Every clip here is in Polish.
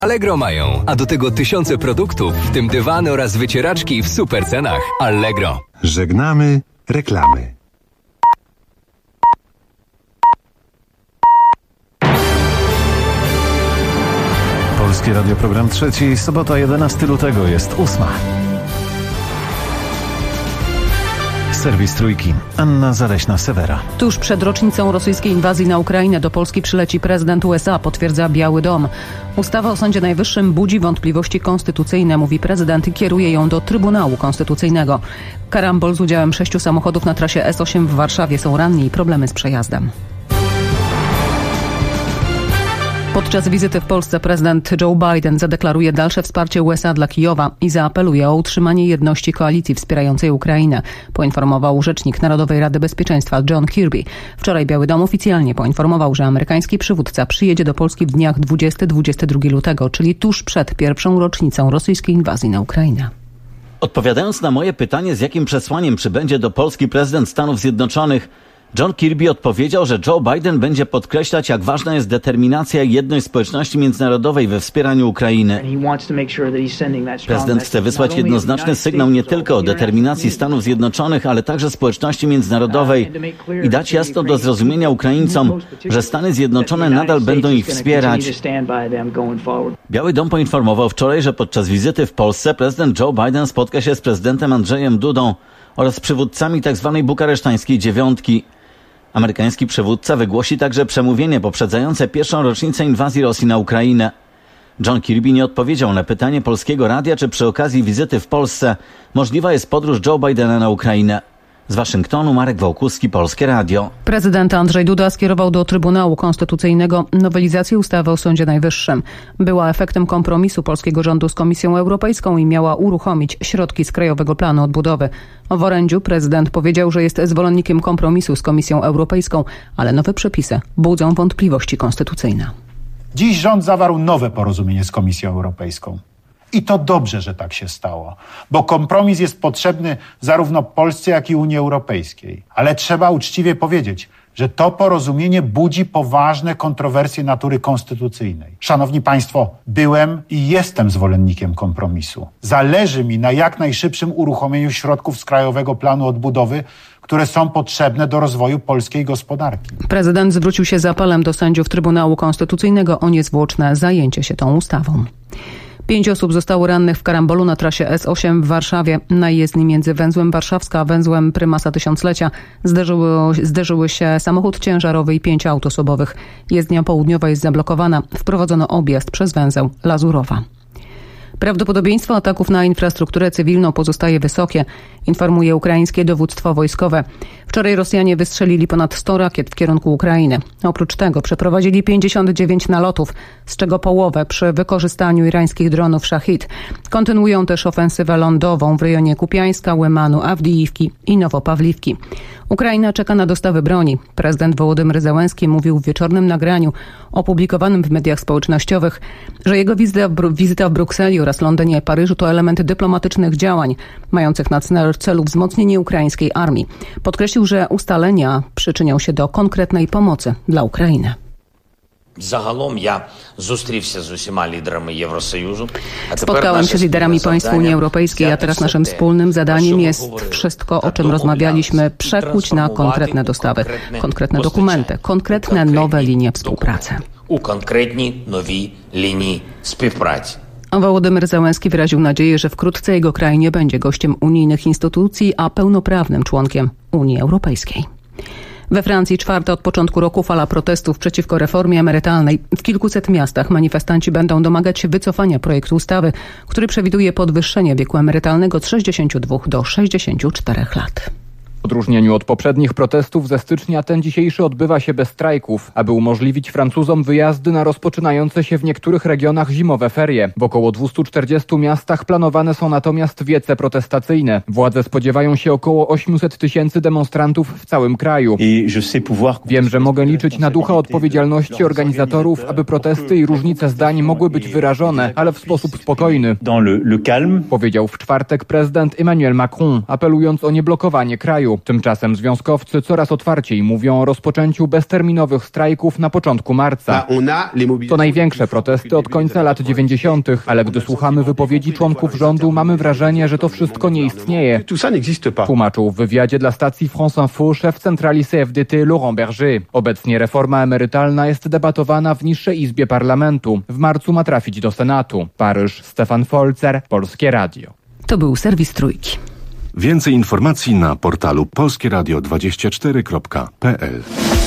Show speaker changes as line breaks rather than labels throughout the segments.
Allegro mają, a do tego tysiące produktów, w tym dywany oraz wycieraczki w super cenach. Allegro.
Żegnamy reklamy. Polskie Radio, program trzeci, sobota 11 lutego, jest 8. Serwis Trójki. Anna Zaleśna-Sewera.
Tuż przed rocznicą rosyjskiej inwazji na Ukrainę do Polski przyleci prezydent USA, potwierdza Biały Dom. Ustawa o Sądzie Najwyższym budzi wątpliwości konstytucyjne, mówi prezydent, i kieruje ją do Trybunału Konstytucyjnego. Karambol z udziałem 6 samochodów na trasie S8 w Warszawie, są ranni i problemy z przejazdem. Podczas wizyty w Polsce prezydent Joe Biden zadeklaruje dalsze wsparcie USA dla Kijowa i zaapeluje o utrzymanie jedności koalicji wspierającej Ukrainę, poinformował rzecznik Narodowej Rady Bezpieczeństwa John Kirby. Wczoraj Biały Dom oficjalnie poinformował, że amerykański przywódca przyjedzie do Polski w dniach 20-22 lutego, czyli tuż przed pierwszą rocznicą rosyjskiej inwazji na Ukrainę.
Odpowiadając na moje pytanie, z jakim przesłaniem przybędzie do Polski prezydent Stanów Zjednoczonych, John Kirby odpowiedział, że Joe Biden będzie podkreślać, jak ważna jest determinacja i jedność społeczności międzynarodowej we wspieraniu Ukrainy. Prezydent chce wysłać jednoznaczny sygnał nie tylko o determinacji Stanów Zjednoczonych, ale także społeczności międzynarodowej i dać jasno do zrozumienia Ukraińcom, że Stany Zjednoczone nadal będą ich wspierać. Biały Dom poinformował wczoraj, że podczas wizyty w Polsce prezydent Joe Biden spotka się z prezydentem Andrzejem Dudą oraz przywódcami tzw. bukaresztańskiej dziewiątki. Amerykański przywódca wygłosi także przemówienie poprzedzające pierwszą rocznicę inwazji Rosji na Ukrainę. John Kirby nie odpowiedział na pytanie Polskiego Radia, czy przy okazji wizyty w Polsce możliwa jest podróż Joe Bidena na Ukrainę. Z Waszyngtonu Marek Wołkuski, Polskie Radio.
Prezydent Andrzej Duda skierował do Trybunału Konstytucyjnego nowelizację ustawy o Sądzie Najwyższym. Była efektem kompromisu polskiego rządu z Komisją Europejską i miała uruchomić środki z Krajowego Planu Odbudowy. W orędziu prezydent powiedział, że jest zwolennikiem kompromisu z Komisją Europejską, ale nowe przepisy budzą wątpliwości konstytucyjne.
Dziś rząd zawarł nowe porozumienie z Komisją Europejską. I to dobrze, że tak się stało, bo kompromis jest potrzebny zarówno Polsce, jak i Unii Europejskiej. Ale trzeba uczciwie powiedzieć, że to porozumienie budzi poważne kontrowersje natury konstytucyjnej. Szanowni Państwo, byłem i jestem zwolennikiem kompromisu. Zależy mi na jak najszybszym uruchomieniu środków z Krajowego Planu Odbudowy, które są potrzebne do rozwoju polskiej gospodarki.
Prezydent zwrócił się z apelem do sędziów Trybunału Konstytucyjnego o niezwłoczne zajęcie się tą ustawą. 5 osób zostało rannych w karambolu na trasie S8 w Warszawie. Na jezdni między węzłem Warszawska a węzłem Prymasa Tysiąclecia zderzyły się samochód ciężarowy i 5 aut osobowych. Jezdnia południowa jest zablokowana. Wprowadzono objazd przez węzeł Lazurowa. Prawdopodobieństwo ataków na infrastrukturę cywilną pozostaje wysokie, informuje ukraińskie dowództwo wojskowe. Wczoraj Rosjanie wystrzelili ponad 100 rakiet w kierunku Ukrainy. Oprócz tego przeprowadzili 59 nalotów, z czego połowę przy wykorzystaniu irańskich dronów Shahid. Kontynuują też ofensywę lądową w rejonie Kupiańska, Łemanu, Awdijiwki i Nowopawliwki. Ukraina czeka na dostawy broni. Prezydent Wołodymyr Zełenski mówił w wieczornym nagraniu opublikowanym w mediach społecznościowych, że jego wizyta w Brukseli oraz Londynie i Paryżu to elementy dyplomatycznych działań mających na celu wzmocnienie ukraińskiej armii. Podkreślił, że ustalenia przyczynią się do konkretnej pomocy dla Ukrainy. Spotkałem się z liderami państw Unii Europejskiej, a teraz naszym wspólnym zadaniem jest wszystko, o czym rozmawialiśmy, przekuć na konkretne dostawy, konkretne dokumenty, konkretne nowe linie współpracy. Wołodymyr Zełenski wyraził nadzieję, że wkrótce jego kraj nie będzie gościem unijnych instytucji, a pełnoprawnym członkiem Unii Europejskiej. We Francji czwarta od początku roku fala protestów przeciwko reformie emerytalnej. W kilkuset miastach manifestanci będą domagać się wycofania projektu ustawy, który przewiduje podwyższenie wieku emerytalnego z 62 do 64 lat.
W odróżnieniu od poprzednich protestów ze stycznia ten dzisiejszy odbywa się bez strajków, aby umożliwić Francuzom wyjazdy na rozpoczynające się w niektórych regionach zimowe ferie. W około 240 miastach planowane są natomiast wiece protestacyjne. Władze spodziewają się około 800 000 demonstrantów w całym kraju. Wiem, że mogę liczyć na ducha odpowiedzialności organizatorów, aby protesty i różnice zdań mogły być wyrażone, ale w sposób spokojny. Powiedział w czwartek prezydent Emmanuel Macron, apelując o nieblokowanie kraju. kraju. Tymczasem związkowcy coraz otwarciej mówią o rozpoczęciu bezterminowych strajków na początku marca. To największe protesty od końca lat 90., ale gdy słuchamy wypowiedzi członków rządu, mamy wrażenie, że to wszystko nie istnieje. Tłumaczył w wywiadzie dla stacji France Info szef centrali CFDT Laurent Berger. Obecnie reforma emerytalna jest debatowana w niższej izbie parlamentu. W marcu ma trafić do Senatu. Paryż, Stefan Folzer, Polskie Radio.
To był serwis Trójki.
Więcej informacji na portalu polskieradio24.pl.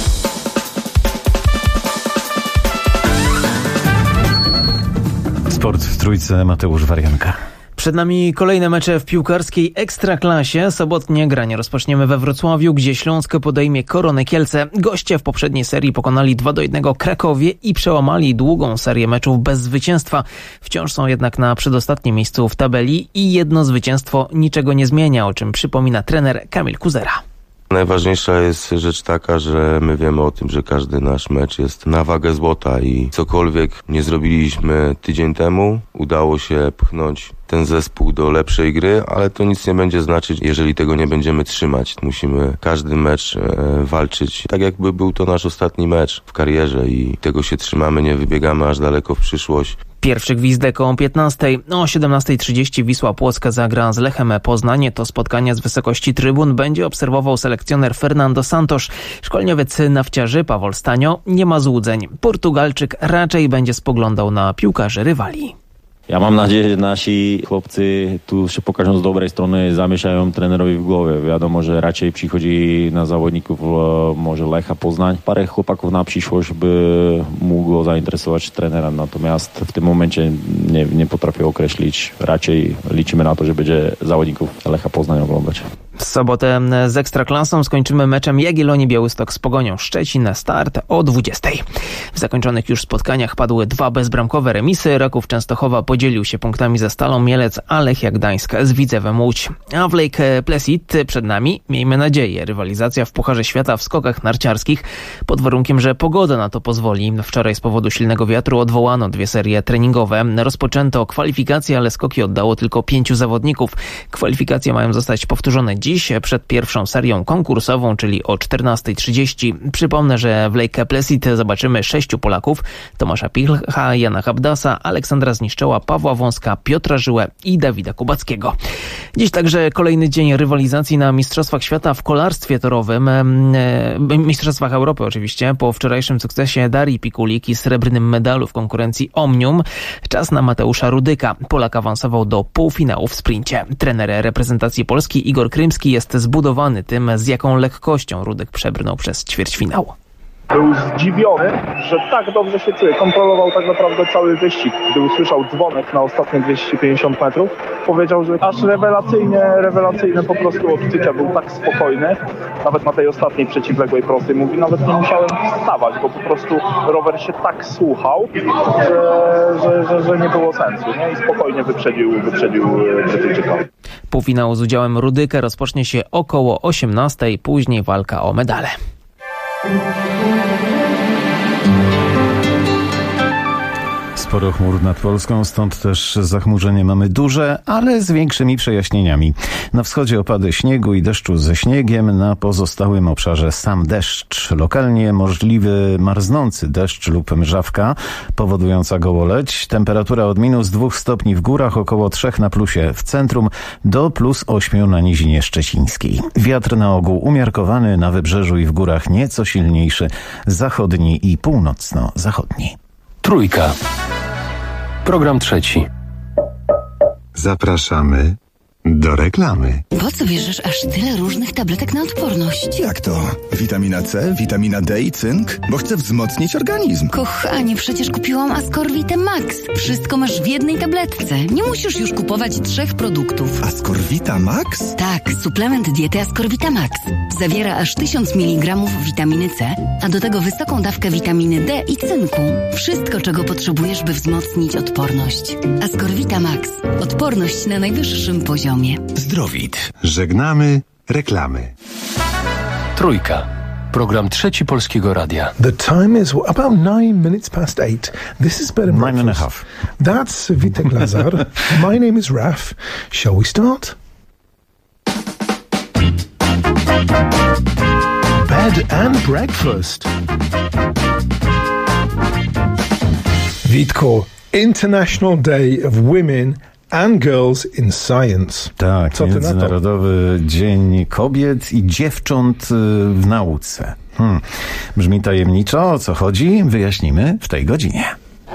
Sport w Trójce, Mateusz Warianka.
Przed nami kolejne mecze w piłkarskiej Ekstraklasie. Sobotnie granie rozpoczniemy we Wrocławiu, gdzie Śląsk podejmie Koronę Kielce. Goście w poprzedniej serii pokonali 2-1 Krakowie i przełamali długą serię meczów bez zwycięstwa. Wciąż są jednak na przedostatnim miejscu w tabeli i jedno zwycięstwo niczego nie zmienia, o czym przypomina trener Kamil Kuzera.
Najważniejsza jest rzecz taka, że my wiemy o tym, że każdy nasz mecz jest na wagę złota i cokolwiek nie zrobiliśmy tydzień temu, udało się pchnąć ten zespół do lepszej gry, ale to nic nie będzie znaczyć, jeżeli tego nie będziemy trzymać. Musimy każdy mecz walczyć, tak jakby był to nasz ostatni mecz w karierze i tego się trzymamy, nie wybiegamy aż daleko w przyszłość.
Pierwszy gwizdek o 15:00. O 17:30 Wisła Płock zagra z Lechem Poznań. To spotkanie z wysokości trybun będzie obserwował selekcjoner Fernando Santos. Szkoleniowiec nawciarzy Pawol Stanio nie ma złudzeń. Portugalczyk raczej będzie spoglądał na piłkarzy rywali.
Ja mam nadzieję, że nasi chłopcy tu się pokażą z dobrej strony, zamieszają trenerowi w głowie. Wiadomo, że raczej przychodzi na zawodników może Lecha Poznań. Parę chłopaków na przyszłość by mogło zainteresować trenera, natomiast w tym momencie nie potrafię określić. Raczej liczymy na to, że będzie zawodników Lecha Poznań oglądać.
W sobotę z Ekstraklasą skończymy meczem Jagiellonii Białystok z Pogonią Szczecin. Start o 20:00. W zakończonych już spotkaniach padły 2 bezbramkowe remisy. Raków Częstochowa podzielił się punktami ze Stalą Mielec, a Lechia Gdańsk z Widzewem Łódź. A w Lake Placid przed nami, miejmy nadzieję, rywalizacja w Pucharze Świata w skokach narciarskich, pod warunkiem, że pogoda na to pozwoli. Wczoraj z powodu silnego wiatru odwołano 2 serie treningowe. Rozpoczęto kwalifikacje, ale skoki oddało tylko 5 zawodników. Kwalifikacje mają zostać powtórzone dziś przed pierwszą serią konkursową, czyli o 14:30. Przypomnę, że w Lake Placid zobaczymy 6 Polaków: Tomasza Pilcha, Jana Habdasa, Aleksandra Zniszczoła, Pawła Wąska, Piotra Żyłę i Dawida Kubackiego. Dziś także kolejny dzień rywalizacji na Mistrzostwach Świata w kolarstwie torowym. Mistrzostwach Europy oczywiście. Po wczorajszym sukcesie Darii Pikulik i srebrnym medalu w konkurencji Omnium, czas na Mateusza Rudyka. Polak awansował do półfinału w sprincie. Trener reprezentacji Polski Igor Krymski jest zbudowany tym, z jaką lekkością Rudyk przebrnął przez ćwierćfinał.
Był zdziwiony, że tak dobrze się czuje. Kontrolował tak naprawdę cały wyścig. Gdy usłyszał dzwonek na ostatnie 250 metrów, powiedział, że aż rewelacyjne po prostu odczucia. Był tak spokojny. Nawet na tej ostatniej przeciwległej prostej mówi, nawet nie musiałem wstawać, bo po prostu rower się tak słuchał, że nie było sensu. Nie? I spokojnie wyprzedził Brytyjczyka.
Półfinał z udziałem Rudyka rozpocznie się około 18:00, później walka o medale.
Sporo chmur nad Polską, stąd też zachmurzenie mamy duże, ale z większymi przejaśnieniami. Na wschodzie opady śniegu i deszczu ze śniegiem, na pozostałym obszarze sam deszcz. Lokalnie możliwy marznący deszcz lub mrzawka powodująca gołoleć. Temperatura od -2 stopni w górach, około 3 na plusie w centrum, do +8 na nizinie szczecińskiej. Wiatr na ogół umiarkowany, na wybrzeżu i w górach nieco silniejszy, zachodni i północno-zachodni.
Trójka. Program trzeci.
Zapraszamy do reklamy.
Po co bierzesz aż tyle różnych tabletek na odporność?
Jak to? Witamina C, witamina D i cynk? Bo chcę wzmocnić organizm.
Kochanie, przecież kupiłam Ascorvitę Max. Wszystko masz w jednej tabletce. Nie musisz już kupować 3 produktów.
Ascorvita Max?
Tak, suplement diety Ascorvita Max. Zawiera aż 1000 mg witaminy C, a do tego wysoką dawkę witaminy D i cynku. Wszystko, czego potrzebujesz, by wzmocnić odporność. Ascorvita Max. Odporność na najwyższym poziomie.
Zdrowit.
Żegnamy reklamy.
Trójka. Program trzeci Polskiego Radia.
The time is about 9 minutes past 8. This is better
9.5.
That's Witek Lazar. My name is Raf. Shall we start? Bed and breakfast. Witko, International Day of Women and Girls in Science.
Tak, Międzynarodowy Dzień Kobiet i Dziewcząt w Nauce. Brzmi tajemniczo, o co chodzi? Wyjaśnimy w tej godzinie.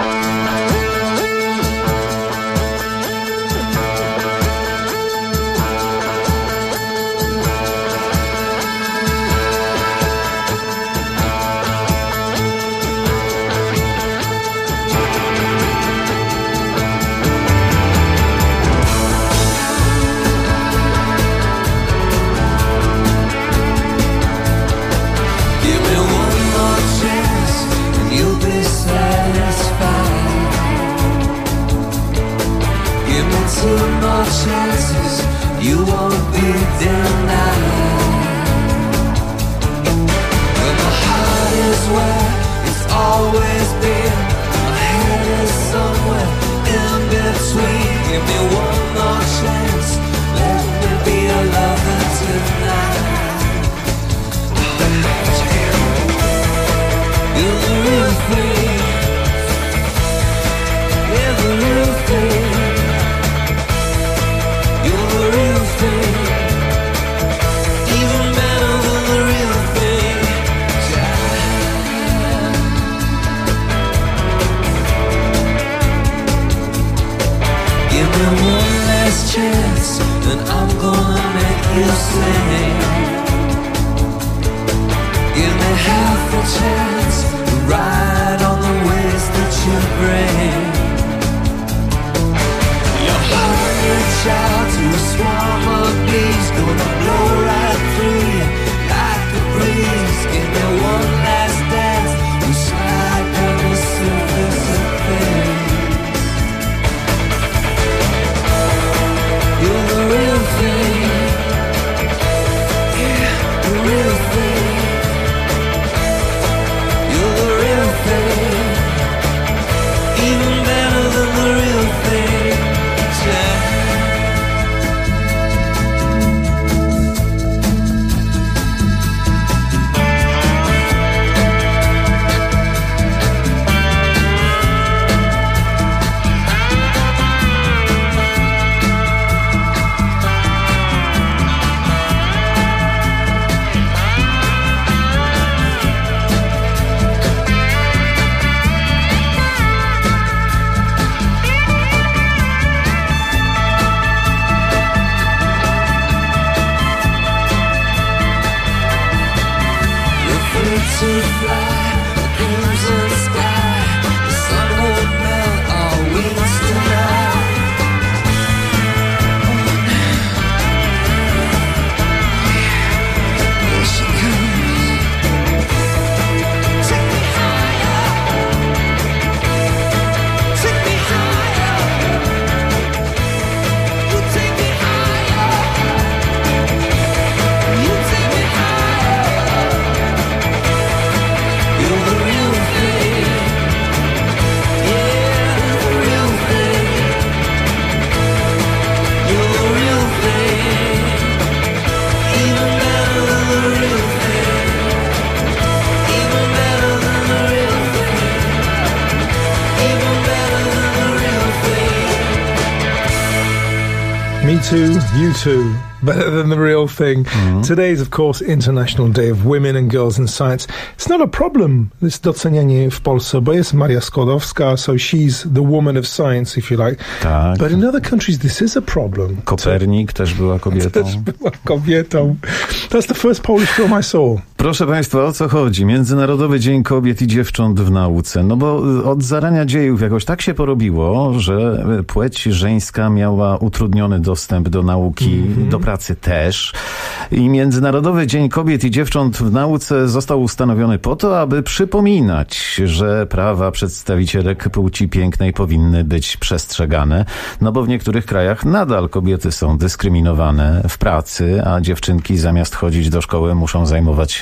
Me too, you too. Better than the real thing. Today is, of course, International Day of Women and Girls in Science. It's not a problem, this docenianie w Polsce, bo jest Maria Skłodowska, so she's the woman of science, if you like.
Tak.
But in other countries, this is a problem.
Kopernik też była kobietą.
Też była kobietą. That's the first Polish film I saw.
Proszę Państwa, o co chodzi? Międzynarodowy Dzień Kobiet i Dziewcząt w Nauce. No bo od zarania dziejów jakoś tak się porobiło, że płeć żeńska miała utrudniony dostęp do nauki, do pracy też. I Międzynarodowy Dzień Kobiet i Dziewcząt w Nauce został ustanowiony po to, aby przypominać, że prawa przedstawicielek płci pięknej powinny być przestrzegane. No bo w niektórych krajach nadal kobiety są dyskryminowane w pracy, a dziewczynki zamiast chodzić do szkoły muszą zajmować się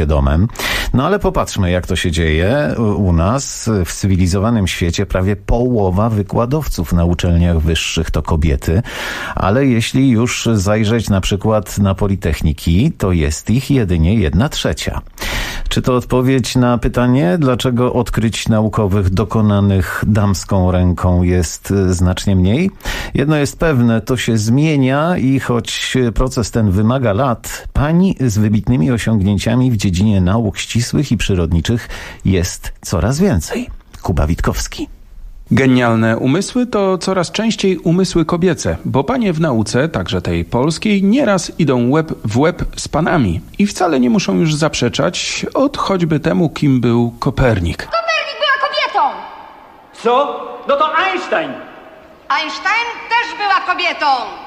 domem. No ale popatrzmy, jak to się dzieje u nas. W cywilizowanym świecie prawie połowa wykładowców na uczelniach wyższych to kobiety, ale jeśli już zajrzeć na przykład na politechniki, to jest ich jedynie 1/3. Czy to odpowiedź na pytanie, dlaczego odkryć naukowych dokonanych damską ręką jest znacznie mniej? Jedno jest pewne, to się zmienia i choć proces ten wymaga lat, pań z wybitnymi osiągnięciami w dziedzinie nauk ścisłych i przyrodniczych jest coraz więcej. Kuba Witkowski.
Genialne umysły to coraz częściej umysły kobiece, bo panie w nauce, także tej polskiej, nieraz idą łeb w łeb z panami i wcale nie muszą już zaprzeczać od choćby temu, kim był Kopernik.
Kopernik była kobietą!
Co? No to Einstein!
Einstein też była kobietą!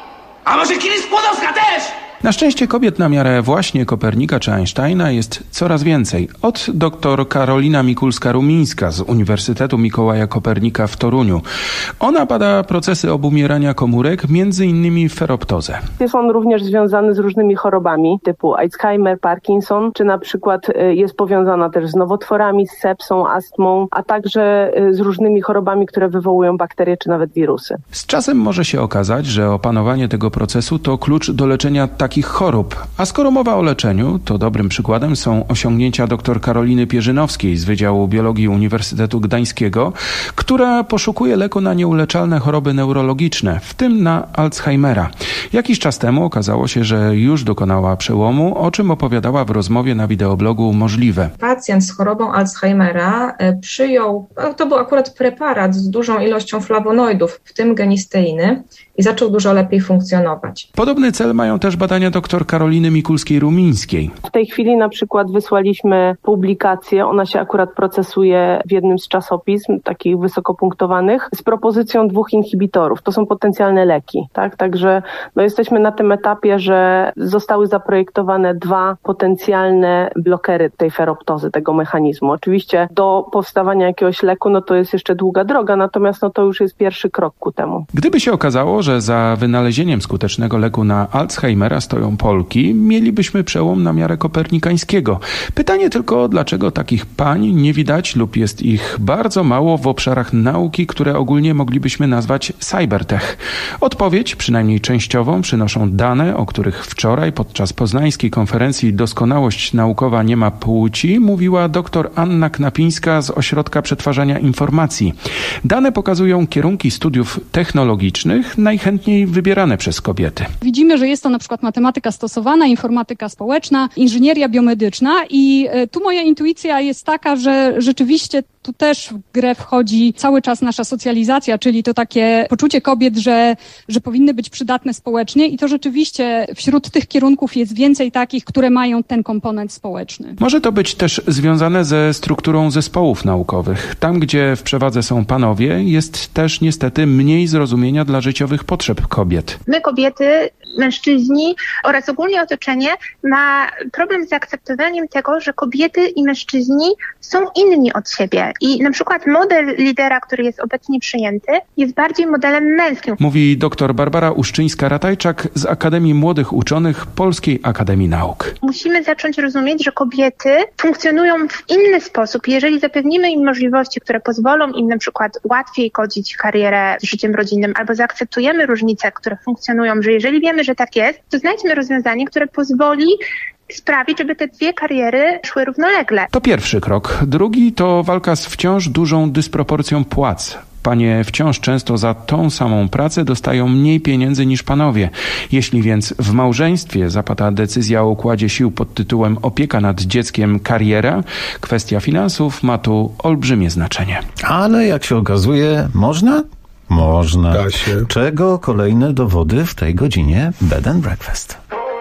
A może Curie Skłodowska też?
Na szczęście kobiet na miarę właśnie Kopernika czy Einsteina jest coraz więcej. Od dr Karolina Mikulska-Rumińska z Uniwersytetu Mikołaja Kopernika w Toruniu. Ona bada procesy obumierania komórek, między innymi feroptozę.
Jest on również związany z różnymi chorobami typu Alzheimer, Parkinson, czy na przykład jest powiązana też z nowotworami, z sepsą, astmą, a także z różnymi chorobami, które wywołują bakterie czy nawet wirusy.
Z czasem może się okazać, że opanowanie tego procesu to klucz do leczenia takich chorób. A skoro mowa o leczeniu, to dobrym przykładem są osiągnięcia dr Karoliny Pierzynowskiej z Wydziału Biologii Uniwersytetu Gdańskiego, która poszukuje leku na nieuleczalne choroby neurologiczne, w tym na Alzheimera. Jakiś czas temu okazało się, że już dokonała przełomu, o czym opowiadała w rozmowie na wideoblogu Możliwe.
Pacjent z chorobą Alzheimera przyjął, to był akurat preparat z dużą ilością flawonoidów, w tym genisteiny, i zaczął dużo lepiej funkcjonować.
Podobny cel mają też badania dr Karoliny Mikulskiej-Rumińskiej.
W tej chwili na przykład wysłaliśmy publikację, ona się akurat procesuje w jednym z czasopism, takich wysokopunktowanych, z propozycją 2 inhibitorów. To są potencjalne leki, tak? Także jesteśmy na tym etapie, że zostały zaprojektowane 2 potencjalne blokery tej feroptozy, tego mechanizmu. Oczywiście do powstawania jakiegoś leku, to jest jeszcze długa droga, natomiast to już jest pierwszy krok ku temu.
Gdyby się okazało, że za wynalezieniem skutecznego leku na Alzheimera stoją Polki, mielibyśmy przełom na miarę kopernikańskiego. Pytanie tylko, dlaczego takich pań nie widać lub jest ich bardzo mało w obszarach nauki, które ogólnie moglibyśmy nazwać cybertech. Odpowiedź, przynajmniej częściową, przynoszą dane, o których wczoraj podczas poznańskiej konferencji Doskonałość naukowa nie ma płci mówiła dr Anna Knapińska z Ośrodka Przetwarzania Informacji. Dane pokazują kierunki studiów technologicznych najchętniej wybierane przez kobiety.
Widzimy, że jest to na przykład matematyka stosowana, informatyka społeczna, inżynieria biomedyczna i tu moja intuicja jest taka, że rzeczywiście tu też w grę wchodzi cały czas nasza socjalizacja, czyli to takie poczucie kobiet, że powinny być przydatne społecznie i to rzeczywiście wśród tych kierunków jest więcej takich, które mają ten komponent społeczny.
Może to być też związane ze strukturą zespołów naukowych. Tam, gdzie w przewadze są panowie, jest też niestety mniej zrozumienia dla życiowych potrzeb kobiet.
My, kobiety, mężczyźni oraz ogólnie otoczenie ma problem z zaakceptowaniem tego, że kobiety i mężczyźni są inni od siebie. I na przykład model lidera, który jest obecnie przyjęty, jest bardziej modelem męskim.
Mówi dr Barbara Uszczyńska-Ratajczak z Akademii Młodych Uczonych Polskiej Akademii Nauk.
Musimy zacząć rozumieć, że kobiety funkcjonują w inny sposób. Jeżeli zapewnimy im możliwości, które pozwolą im na przykład łatwiej godzić karierę z życiem rodzinnym, albo zaakceptujemy różnice, które funkcjonują, że jeżeli wiemy, że tak jest, to znajdźmy rozwiązanie, które pozwoli sprawić, żeby te 2 kariery szły równolegle.
To pierwszy krok. Drugi to walka z wciąż dużą dysproporcją płac. Panie wciąż często za tą samą pracę dostają mniej pieniędzy niż panowie. Jeśli więc w małżeństwie zapada decyzja o układzie sił pod tytułem opieka nad dzieckiem, kariera, kwestia finansów ma tu olbrzymie znaczenie.
Ale jak się okazuje, można? Można.
Da się.
Czego kolejne dowody w tej godzinie Bed and Breakfast.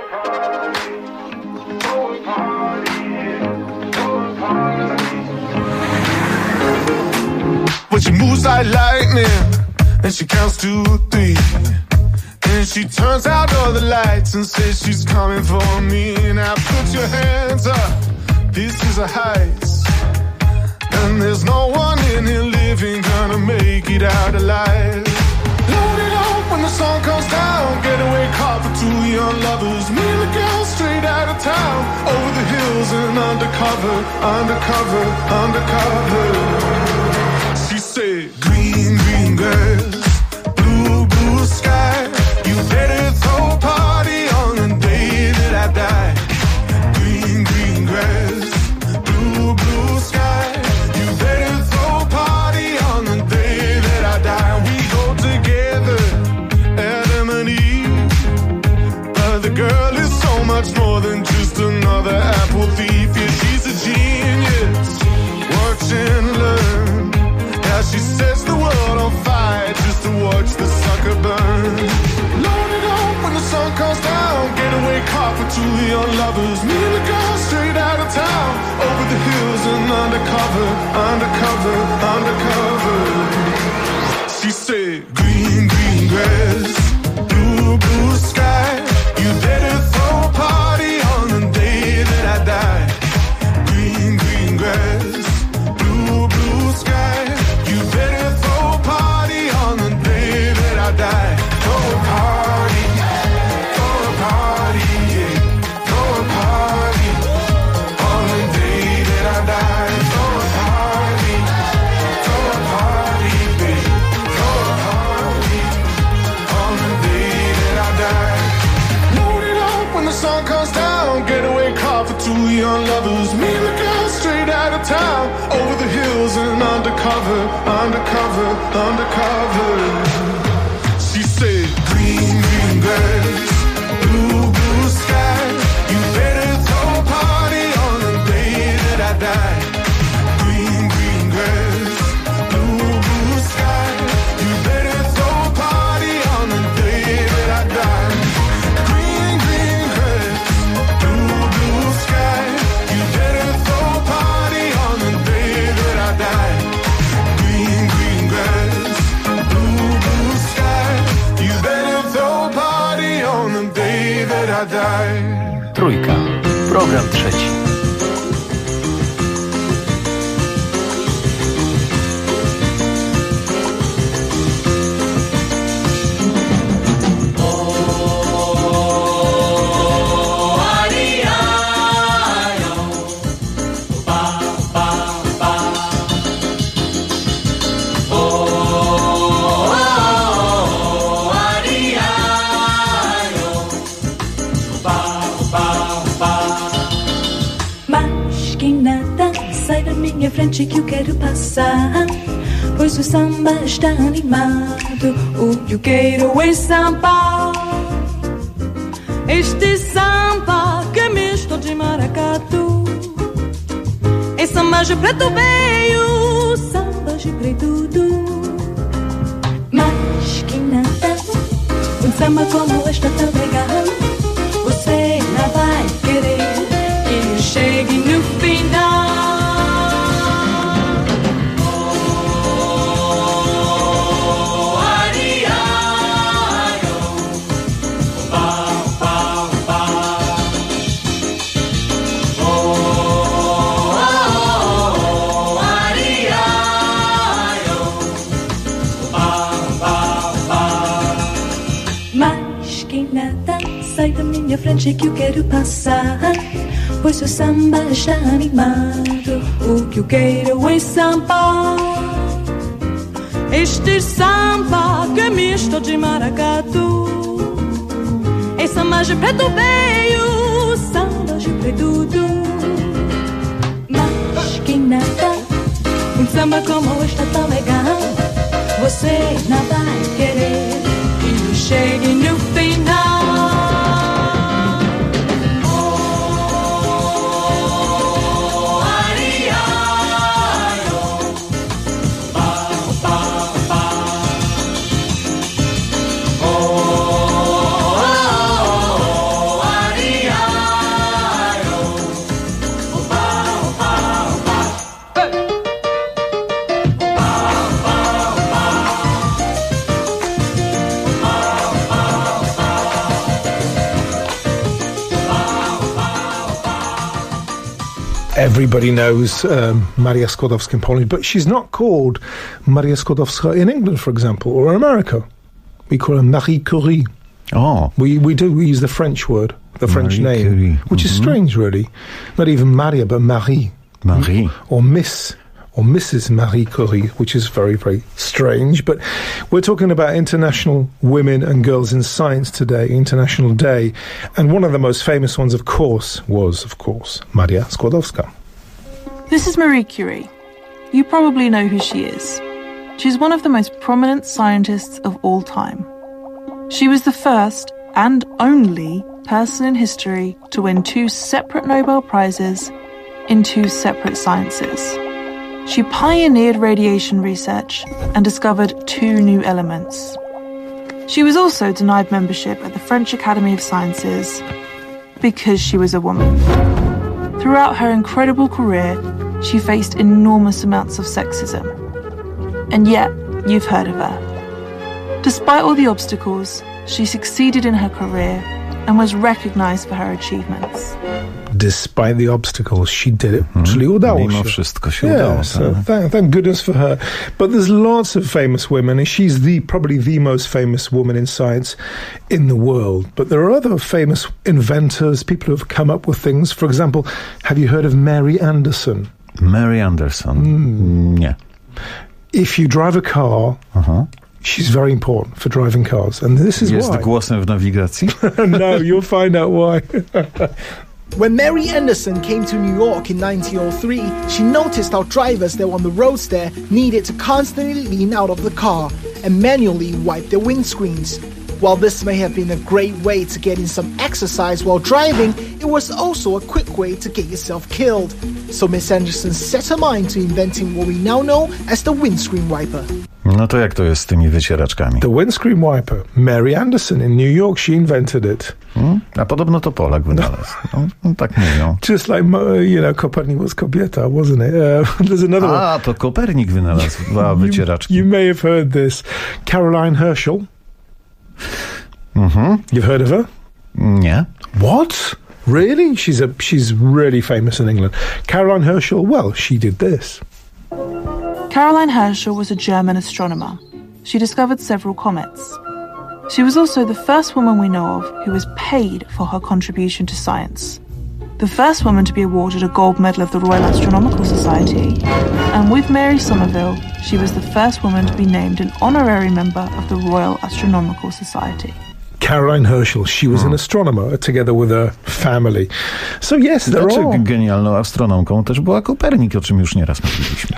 But she moves like lightning, and she counts to 3. And she turns out all the lights and says she's coming for me. Now put your hands up, this is a heist. And there's no one in here living gonna make it out alive. Load it up when the sun comes down. Getaway car for 2 young lovers. Me and the girl straight out of town. Over the hills hills and undercover, undercover, undercover. She said, green, green grass, blue, blue sky. You better throw a party on the day that I die. Green, green grass, blue, blue sky. You better throw a party on the day that I die. We go together, Adam and Eve. But the girl is so much more than just another apple thief. Yeah, she's a genius. Watch and learn how she sets the world on fire just to watch the sucker burn. Load it up when the sun comes down. Getaway car for two young lovers. Me and the girl straight out of town. Over the hills and undercover, undercover, undercover. She said, green, green grass, blue, blue sky. You better throw a party on the day that I die. Green, green grass, blue, blue sky. You better throw a party on the day that I die. Throw a party, throw a party, yeah. Throw a party on the day that I die. Throw a party, babe. Throw a party on the day that I die. Load it up when the sun comes down. Getaway car for two young lovers. Me and the girl straight out of town. Over the hills and undercover, undercover, undercover. She said, green, green grass, blue, blue sky. You better throw a party on the day that I die. Green, green grass, blue, blue sky. You better throw a party on the day that I die. Green, green grass, blue, blue sky. You better throw a party on the day that I die. Green, green grass, blue, blue sky. You better throw a party on the day that I die.
Trójka. Program trzeci.
Minha frente que eu quero passar, pois o samba está animado. O que eu quero é samba, este samba que é misto de maracatu. É samba de preto veio, samba de preto. Mas que nada, um samba como este tão legal, você não vai querer que chegue no final. Sai da minha frente que eu quero passar, pois o samba está animado. O que eu quero é samba, este samba que é misto de maracatu. É samba de preto veio, samba de preto. Mas que nada, um samba como este tão legal, você não vai querer que eu chegue no final.
Everybody knows Maria Skłodowska in Poland, but she's not called Maria Skłodowska in England, for example, or America. We call her Marie Curie.
Oh.
We use the French word, the French
Marie
name,
Curie.
which is strange, really. Not even Maria, but Marie.
Marie.
Or Miss, or Mrs. Marie Curie, which is very, very strange. But we're talking about International Women and Girls in Science today, International Day. And one of the most famous ones, of course, was, Maria Skłodowska.
This is Marie Curie. You probably know who she is. She's one of the most prominent scientists of all time. She was the first and only person in history to win 2 separate Nobel Prizes in 2 separate sciences. She pioneered radiation research and discovered 2 new elements. She was also denied membership at the French Academy of Sciences because she was a woman. Throughout her incredible career, she faced enormous amounts of sexism. And yet, you've heard of her. Despite all the obstacles, she succeeded in her career and was recognized for her achievements.
Despite the obstacles, she did it. Czyli udało
Mimo
się.
wszystko się udało.
So thank goodness for her. But there's lots of famous women, and she's probably the most famous woman in science in the world. But there are other famous inventors, people who have come up with things. For example, have you heard of Mary Anderson?
Mary Anderson? Nie.
If you drive a car, she's very important for driving cars. And this is
Jest
why.
głosem w nawigacji?
No, you'll find out why.
When Mary Anderson came to New York in 1903, she noticed how drivers that were on the roads there needed to constantly lean out of the car and manually wipe their windscreens. While this may have been a great way to get in some exercise while driving, it was also a quick way to get yourself killed. So Miss Anderson set her mind to inventing what we now know as the windscreen wiper.
No to jak to jest z tymi wycieraczkami?
The windscreen wiper. Mary Anderson in New York, she invented it.
A podobno to Polak wynalazł. No, tak mówią.
Just like, Kopernik was kobieta, wasn't it? There's another one.
To Kopernik wynalazł wycieraczki.
You may have heard this. Caroline Herschel. You've heard of her?
Nie.
What? Really? She's really famous in England. Caroline Herschel, well, she did this.
Caroline Herschel was a German astronomer. She discovered several comets. She was also the first woman we know of who was paid for her contribution to science. The first woman to be awarded a gold medal of the Royal Astronomical Society. And with Mary Somerville, she was the first woman to be named an honorary member of the Royal Astronomical Society.
Caroline Herschel, she was an astronomer together with her family. So yes, they're all...
Genialną astronomką też była Kopernik, o czym już nieraz mówiliśmy.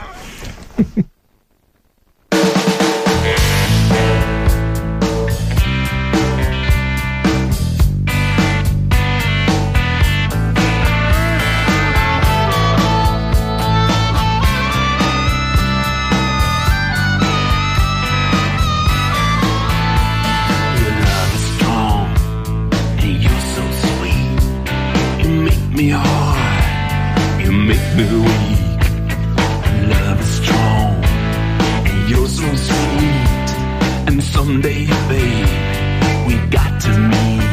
Someday, babe, we got to meet.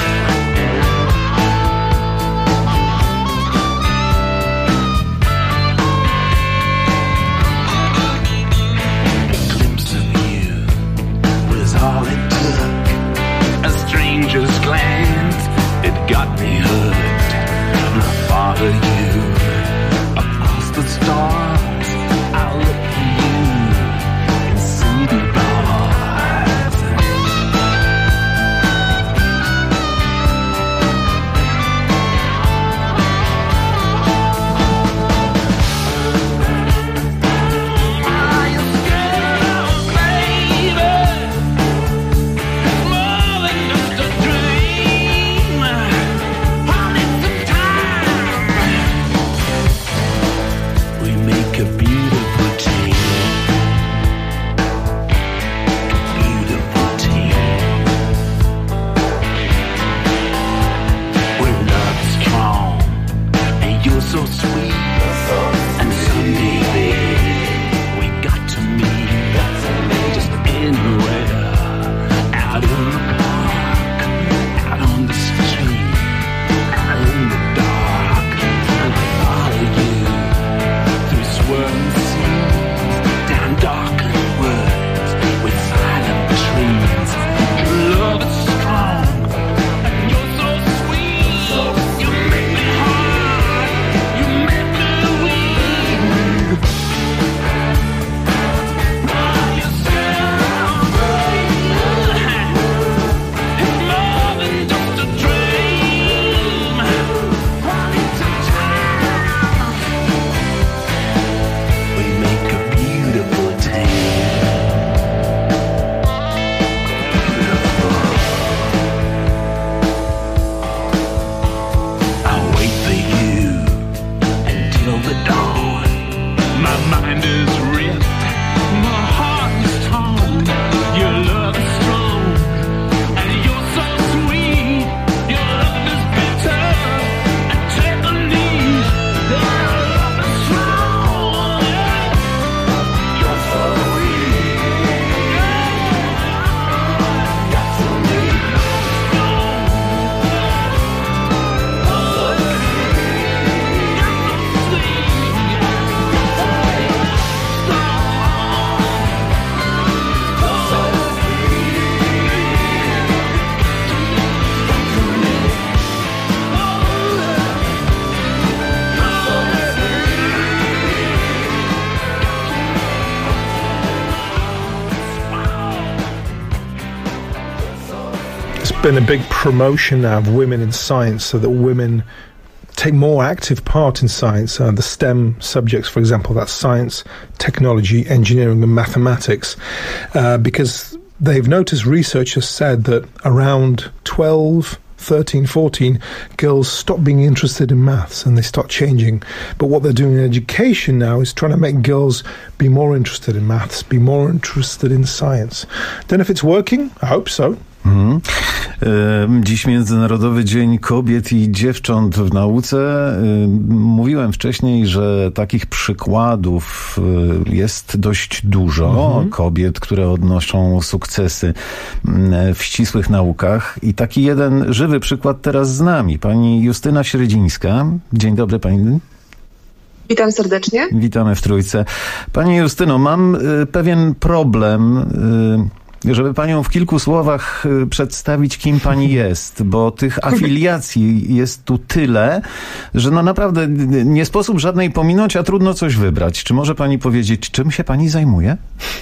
A glimpse of you was all it took. A stranger's glance, it got me hooked. I follow you across the stars. I look for you in city bars.
been a big promotion now of women in science, so that women take more active part in science. The STEM subjects, for example, that's science, technology, engineering and mathematics, because they've noticed, research has said that around 12, 13, 14, girls stop being interested in maths and they start changing. But what they're doing in education now is trying to make girls be more interested in maths, be more interested in science. Don't know if it's working. I hope so.
Dziś Międzynarodowy Dzień Kobiet i Dziewcząt w Nauce. Mówiłem wcześniej, że takich przykładów jest dość dużo. Kobiet, które odnoszą sukcesy w ścisłych naukach. I taki jeden żywy przykład teraz z nami. Pani Justyna Średzińska. Dzień dobry pani.
Witam serdecznie.
Witamy w Trójce. Pani Justyno, mam pewien problem, żeby panią w kilku słowach przedstawić, kim pani jest, bo tych afiliacji jest tu tyle, że no naprawdę nie sposób żadnej pominąć, a trudno coś wybrać. Czy może pani powiedzieć, czym się pani zajmuje?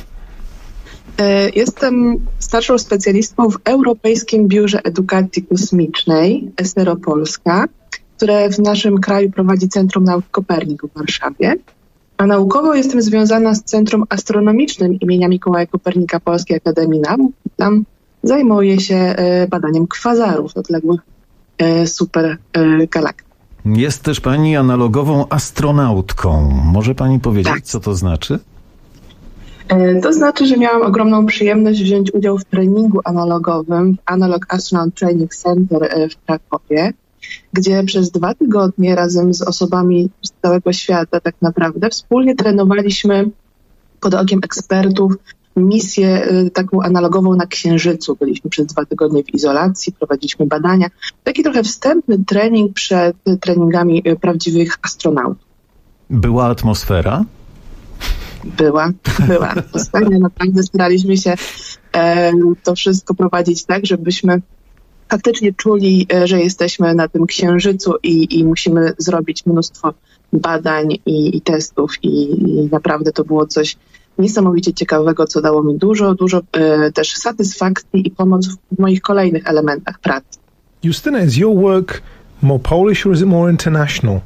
Jestem starszą specjalistką w Europejskim Biurze Edukacji Kosmicznej SRO Polska, które w naszym kraju prowadzi Centrum Nauk Kopernik w Warszawie. A naukowo jestem związana z Centrum Astronomicznym imienia Mikołaja Kopernika Polskiej Akademii Nauk. Tam zajmuję się badaniem kwazarów, odległych supergalaktyk.
Jest też pani analogową astronautką. Może pani powiedzieć, co to znaczy?
To znaczy, że miałam ogromną przyjemność wziąć udział w treningu analogowym w Analog Astronaut Training Center w Krakowie, gdzie przez 2 tygodnie razem z osobami z całego świata tak naprawdę wspólnie trenowaliśmy pod okiem ekspertów misję taką analogową na Księżycu. Byliśmy przez 2 tygodnie w izolacji, prowadziliśmy badania. Taki trochę wstępny trening przed treningami prawdziwych astronautów.
Była atmosfera?
Była atmosfera. Naprawdę staraliśmy się to wszystko prowadzić tak, żebyśmy faktycznie czuli, że jesteśmy na tym Księżycu i musimy zrobić mnóstwo badań i testów i naprawdę to było coś niesamowicie ciekawego, co dało mi dużo też satysfakcji i pomoc w moich kolejnych elementach pracy.
Justyna, is your work more Polish or is it more international?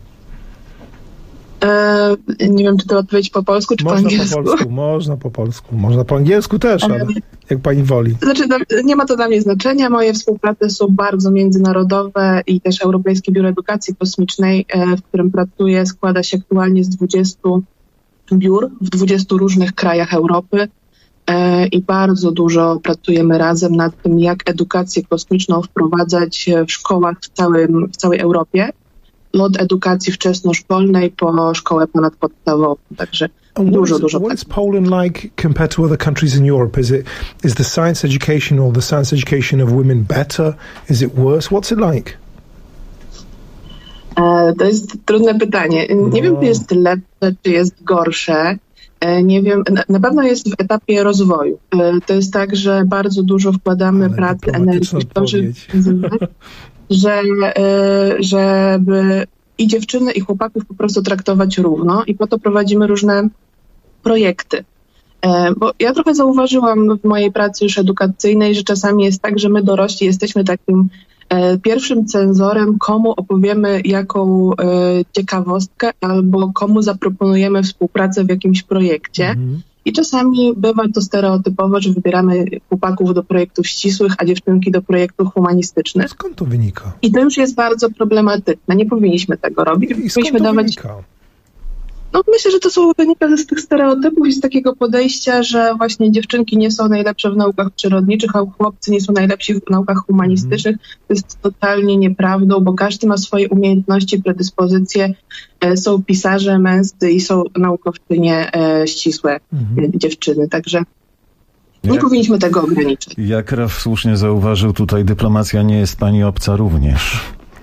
Nie wiem, czy to odpowiedź po polsku, czy
można
po angielsku.
Można po polsku. Można po angielsku też, ale jak pani woli.
Znaczy, nie ma to dla mnie znaczenia. Moje współprace są bardzo międzynarodowe i też Europejskie Biuro Edukacji Kosmicznej, w którym pracuję, składa się aktualnie z 20 biur w 20 różnych krajach Europy i bardzo dużo pracujemy razem nad tym, jak edukację kosmiczną wprowadzać w szkołach w całej Europie. Od edukacji wczesnoszkolnej po szkołę ponadpodstawową, także dużo.
What is Poland like compared to other countries in Europe? Is the science education or the science education of women better? Is it worse? What's it like?
To jest trudne pytanie. Nie wiem, czy jest lepsze, czy jest gorsze. Nie wiem, na pewno jest w etapie rozwoju. To jest tak, że bardzo dużo wkładamy pracy, energii w to, żeby i dziewczyny, i chłopaków po prostu traktować równo i po to prowadzimy różne projekty. Bo ja trochę zauważyłam w mojej pracy już edukacyjnej, że czasami jest tak, że my dorośli jesteśmy takim pierwszym cenzorem, komu opowiemy jaką ciekawostkę albo komu zaproponujemy współpracę w jakimś projekcie. I czasami bywa to stereotypowo, że wybieramy chłopaków do projektów ścisłych, a dziewczynki do projektów humanistycznych.
Skąd to wynika?
I to już jest bardzo problematyczne. Nie powinniśmy tego robić.
I skąd to wynika?
No myślę, że to wynika z tych stereotypów i z takiego podejścia, że właśnie dziewczynki nie są najlepsze w naukach przyrodniczych, a chłopcy nie są najlepsi w naukach humanistycznych. To jest totalnie nieprawdą, bo każdy ma swoje umiejętności, predyspozycje. Są pisarze męscy i są naukowczynie ścisłe dziewczyny, także nie powinniśmy tego ograniczyć.
Jak Raf słusznie zauważył, tutaj dyplomacja nie jest pani obca również.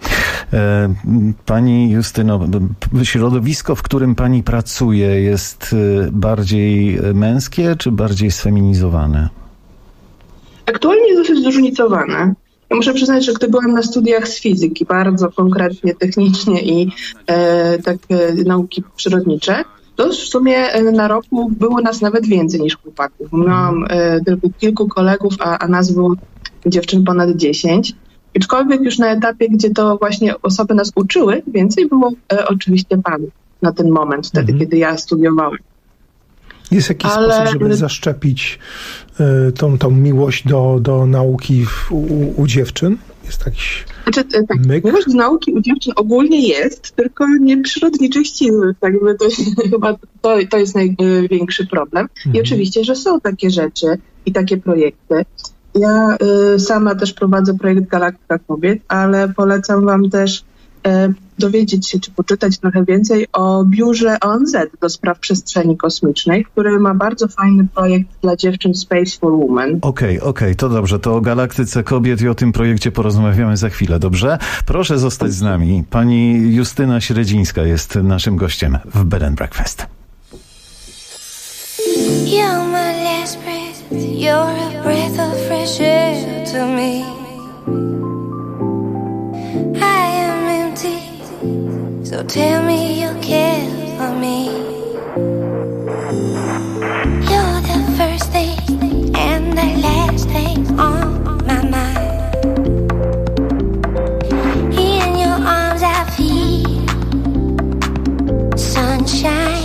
Pani Justyno, środowisko, w którym pani pracuje, jest bardziej męskie czy bardziej sfeminizowane?
Aktualnie jest dosyć zróżnicowane. Ja muszę przyznać, że gdy byłam na studiach z fizyki, bardzo konkretnie, technicznie i nauki przyrodnicze, to w sumie na roku było nas nawet więcej niż chłopaków. Miałam tylko kilku kolegów, a nas było dziewczyn ponad 10. Aczkolwiek już na etapie, gdzie to właśnie osoby nas uczyły, więcej było oczywiście panów na ten moment, wtedy, kiedy ja studiowałem.
Jest jakiś sposób, żeby zaszczepić tą miłość do nauki u dziewczyn? Jest jakiś myk?
Miłość do nauki u dziewczyn ogólnie jest, tylko nie przyrodniczych ścisłych. Tak jakby chyba to jest największy problem. I oczywiście, że są takie rzeczy i takie projekty. Ja sama też prowadzę projekt Galaktyka Kobiet, ale polecam wam też dowiedzieć się, czy poczytać trochę więcej o biurze ONZ do spraw przestrzeni kosmicznej, który ma bardzo fajny projekt dla dziewczyn Space for Women.
Okej, to dobrze. To o Galaktyce Kobiet i o tym projekcie porozmawiamy za chwilę, dobrze? Proszę zostać z nami. Pani Justyna Średzińska jest naszym gościem w Bed and Breakfast.
You're my last breath, you're a breath of fresh air to me. I am empty, so tell me you care for me. You're the first thing and the last thing on my mind. In your arms I feel sunshine.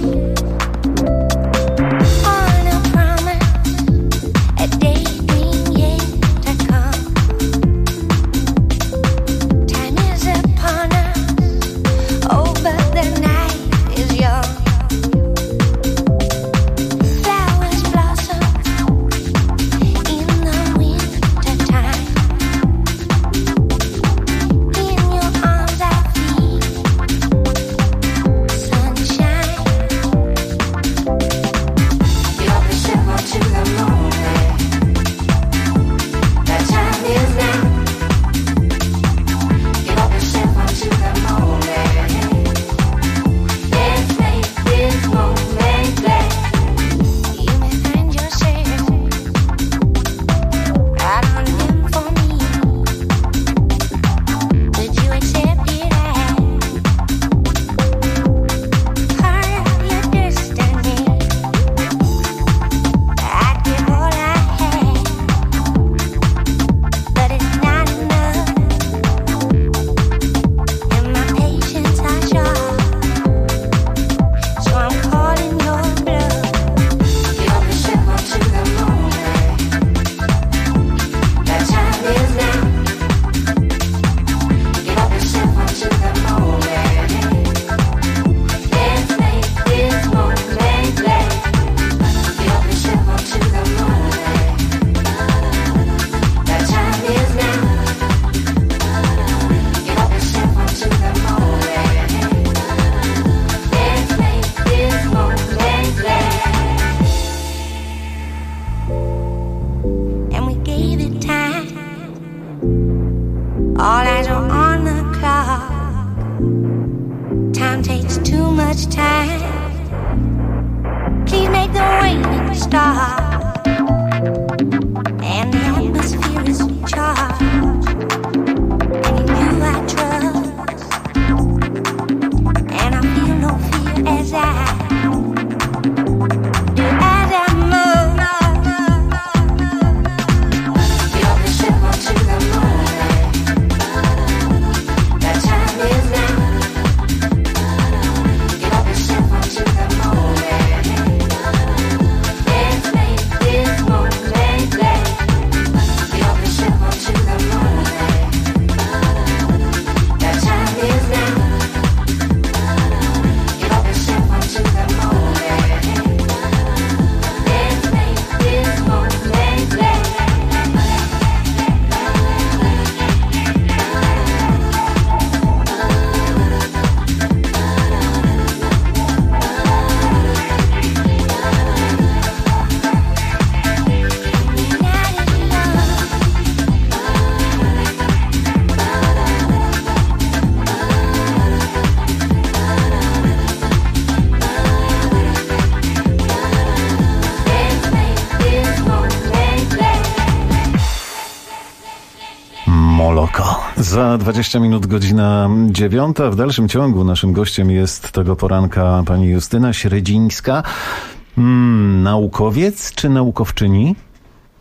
Za 20 minut godzina 9. W dalszym ciągu naszym gościem jest tego poranka pani Justyna Średzińska. Naukowiec czy naukowczyni?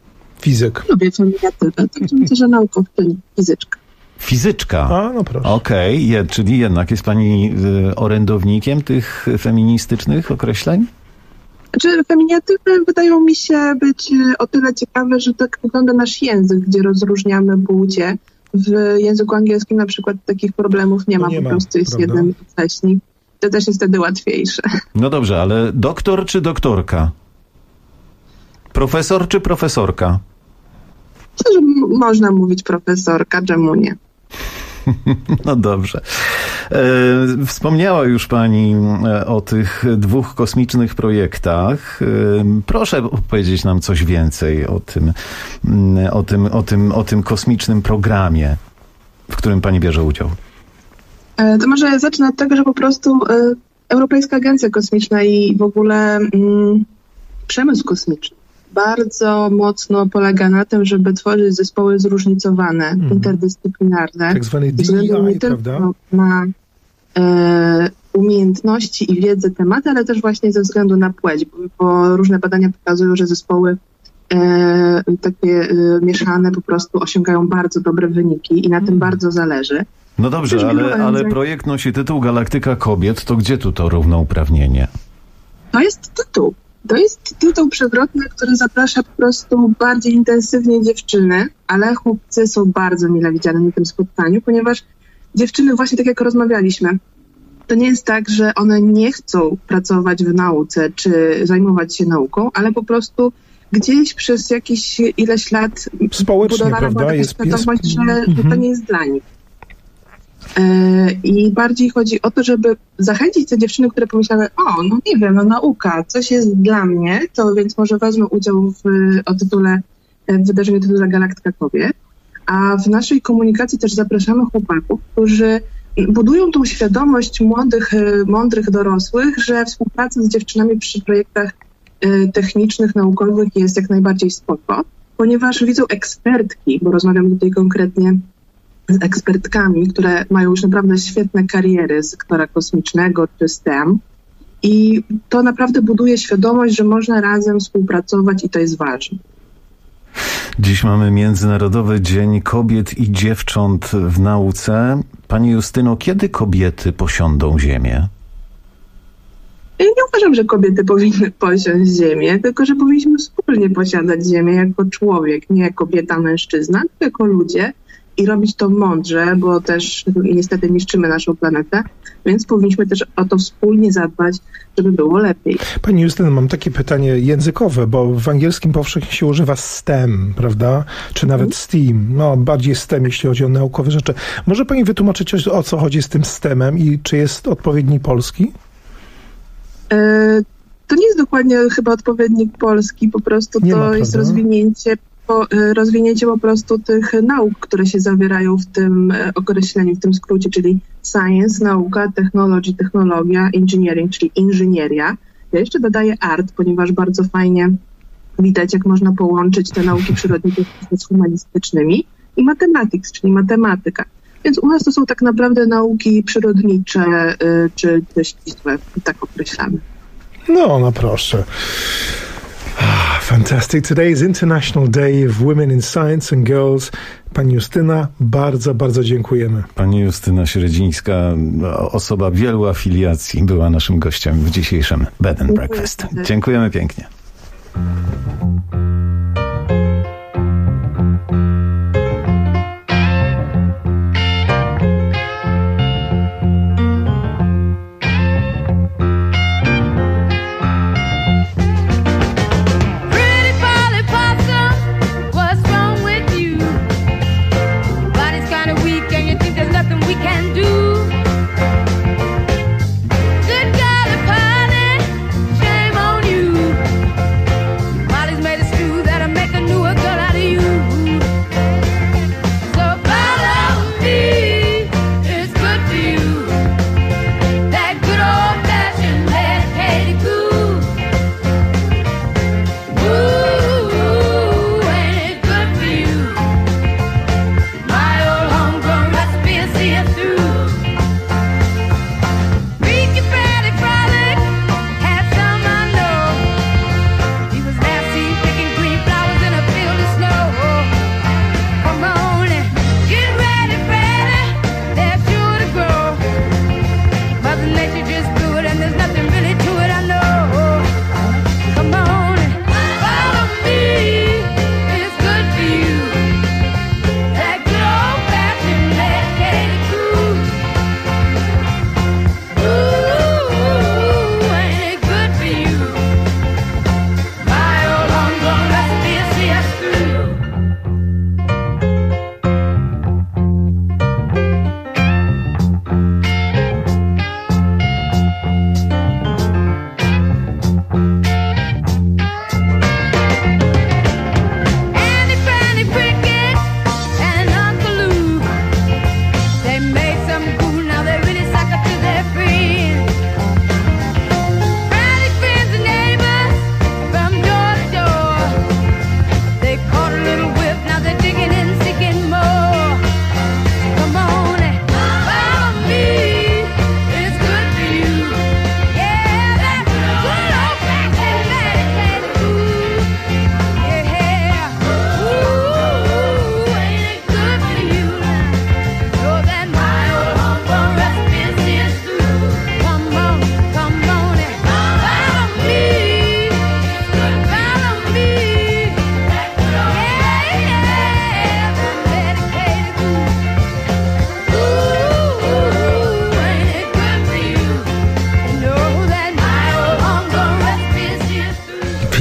Fizyk.
Lubię feminatywę, to myślę, że naukowczyni, fizyczka.
Fizyczka?
A, no proszę.
Okej, czyli jednak jest pani orędownikiem tych feministycznych określeń?
Znaczy, feminatywy wydają mi się być o tyle ciekawe, że tak wygląda nasz język, gdzie rozróżniamy płcie. W języku angielskim na przykład takich problemów nie ma, po prostu jest jeden wcześniej. To też jest wtedy łatwiejsze.
No dobrze, ale doktor czy doktorka? Profesor czy profesorka?
Myślę, że można mówić profesorka, czemu nie?
No dobrze. Wspomniała już pani o tych 2 kosmicznych projektach. Proszę powiedzieć nam coś więcej o tym kosmicznym programie, w którym pani bierze udział.
To może zacznę od tego, że po prostu Europejska Agencja Kosmiczna i w ogóle przemysł kosmiczny bardzo mocno polega na tym, żeby tworzyć zespoły zróżnicowane, interdyscyplinarne.
Tak zwany DEI, prawda?
Na umiejętności i wiedzę tematy, ale też właśnie ze względu na płeć, bo różne badania pokazują, że zespoły takie mieszane po prostu osiągają bardzo dobre wyniki i na tym bardzo zależy.
No dobrze, ale projekt nosi tytuł Galaktyka Kobiet, to gdzie tu to równouprawnienie?
To jest tytuł. To jest tytuł przewrotny, który zaprasza po prostu bardziej intensywnie dziewczyny, ale chłopcy są bardzo mile widziani na tym spotkaniu, ponieważ dziewczyny, właśnie tak jak rozmawialiśmy, to nie jest tak, że one nie chcą pracować w nauce czy zajmować się nauką, ale po prostu gdzieś przez jakieś ileś lat budowana była taka świadomość, że to nie jest dla nich. I bardziej chodzi o to, żeby zachęcić te dziewczyny, które pomyślały, no nie wiem, nauka, coś jest dla mnie, to więc może wezmę udział w wydarzeniu tytule Galaktyka Kobiet. A w naszej komunikacji też zapraszamy chłopaków, którzy budują tą świadomość mądrych dorosłych, że współpraca z dziewczynami przy projektach technicznych, naukowych jest jak najbardziej spoko, ponieważ widzą ekspertki, bo rozmawiam tutaj konkretnie z ekspertkami, które mają już naprawdę świetne kariery z sektora kosmicznego czy STEM i to naprawdę buduje świadomość, że można razem współpracować i to jest ważne.
Dziś mamy Międzynarodowy Dzień Kobiet i Dziewcząt w Nauce. Pani Justyno, kiedy kobiety posiądą Ziemię?
Ja nie uważam, że kobiety powinny posiąść Ziemię, tylko że powinniśmy wspólnie posiadać Ziemię jako człowiek, nie jako kobieta, mężczyzna, tylko jako ludzie i robić to mądrze, bo też niestety niszczymy naszą planetę, więc powinniśmy też o to wspólnie zadbać, żeby było lepiej.
Pani Justyno, mam takie pytanie językowe, bo w angielskim powszechnie się używa STEM, prawda? Czy nawet STEAM. No, bardziej STEM, jeśli chodzi o naukowe rzeczy. Może pani wytłumaczyć, o co chodzi z tym STEM-em i czy jest odpowiedni polski?
To nie jest dokładnie chyba odpowiednik polski, po prostu to jest rozwinięcie po prostu tych nauk, które się zawierają w tym określeniu, w tym skrócie, czyli science, nauka, technology, technologia, engineering, czyli inżynieria. Ja jeszcze dodaję art, ponieważ bardzo fajnie widać, jak można połączyć te nauki przyrodnicze z humanistycznymi i mathematics, czyli matematyka. Więc u nas to są tak naprawdę nauki przyrodnicze czy ścisłe, tak określamy.
No proszę. Fantastic. Today is International Day of Women in Science and Girls. Pani Justyna, bardzo, bardzo dziękujemy.
Pani Justyna Średzińska, osoba wielu afiliacji, była naszym gościem w dzisiejszym Bed and Breakfast. Dziękujemy pięknie.
Molly's made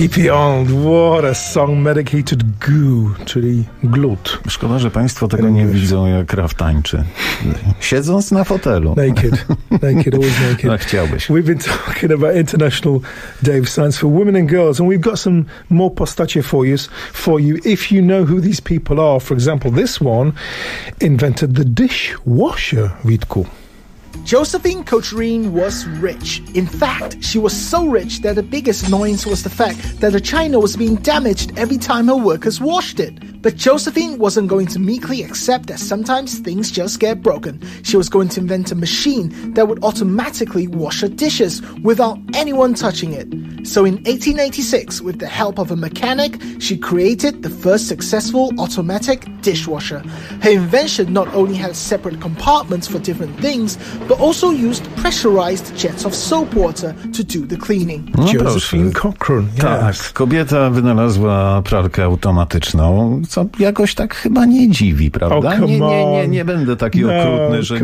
Pippi Arnold, what a song, Medicated Goo, czyli glut.
Szkoda, że państwo tego nie widzą, jak Raf tańczy. Siedząc na fotelu.
Naked, always naked.
No, chciałbyś.
We've been talking about International Day of Science for Women and Girls, and we've got some more postacie for you. If you know who these people are, for example, this one invented the dishwasher, Witku.
Josephine Cochrane was rich. In fact, she was so rich that the biggest annoyance was the fact that her china was being damaged every time her workers washed it. But Josephine wasn't going to meekly accept that sometimes things just get broken. She was going to invent a machine that would automatically wash her dishes without anyone touching it. So in 1886, with the help of a mechanic, she created the first successful automatic dishwasher. Her invention not only had separate compartments for different things, but also used pressurized jets of soap water to do the cleaning.
No
Josephine Cochrane.
Tak, kobieta wynalazła pralkę automatyczną, co jakoś tak chyba nie dziwi, prawda? Nie będę taki okrutny, że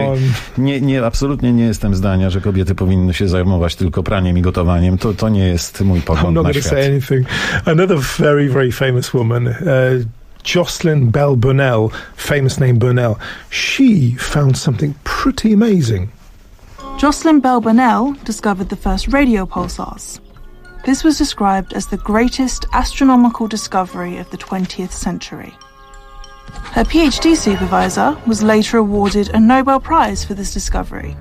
nie, absolutnie nie jestem zdania, że kobiety powinny się zajmować tylko praniem i gotowaniem. To nie jest mój pogląd na świat.
Say anything. Another very, very famous woman, Jocelyn Bell Burnell, famous name Burnell, she found something pretty amazing.
Jocelyn Bell Burnell discovered the first radio pulsars. This was described as the greatest astronomical discovery of the 20th century. Her PhD supervisor was later awarded a Nobel Prize for this discovery.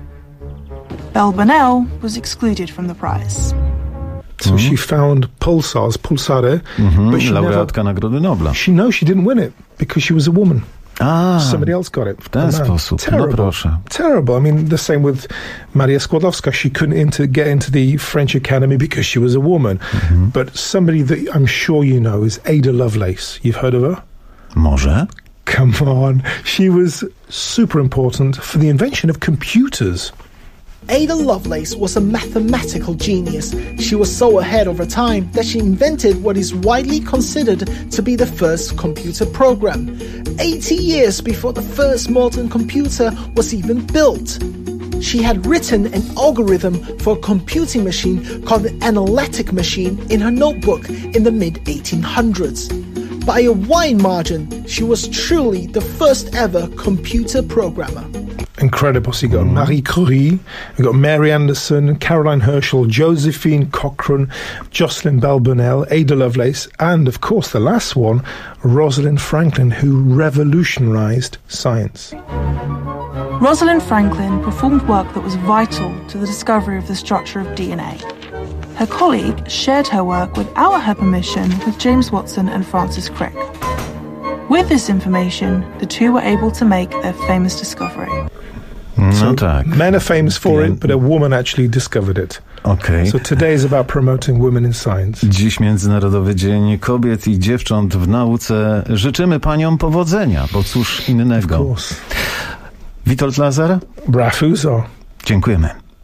Bell Burnell was excluded from the prize.
So she found pulsary, but she
laureatka Nagrody Nobla.
She didn't win it because she was a woman. Somebody else got it.
W ten sposób.
Terrible.
No proszę.
Terrible. I mean, the same with Maria Skłodowska. She couldn't get into the French Academy because she was a woman. But somebody that I'm sure you know is Ada Lovelace. You've heard of her?
Może.
Come on. She was super important for the invention of computers.
Ada Lovelace was a mathematical genius. She was so ahead of her time that she invented what is widely considered to be the first computer program, 80 years before the first modern computer was even built. She had written an algorithm for a computing machine called the analytic machine in her notebook in the mid-1800s. By a wide margin, she was truly the first ever computer programmer.
Incredible. So you got Marie Curie, you got Mary Anderson, Caroline Herschel, Josephine Cochrane, Jocelyn Bell Burnell, Ada Lovelace, and of course the last one, Rosalind Franklin, who revolutionized science.
Rosalind Franklin performed work that was vital to the discovery of the structure of DNA. Her colleague shared her work without her permission with James Watson and Francis Crick. With this information, the two were able to make their famous discovery.
No tak.
Men are famous for it, but a woman actually discovered it.
Okay.
So today is about promoting women in science.
Dziś Międzynarodowy Dzień Kobiet i Dziewcząt w Nauce. Życzymy paniom powodzenia, bo cóż innego.
Of course.
Witold Lazar?
Brafuzo.
Dziękujemy.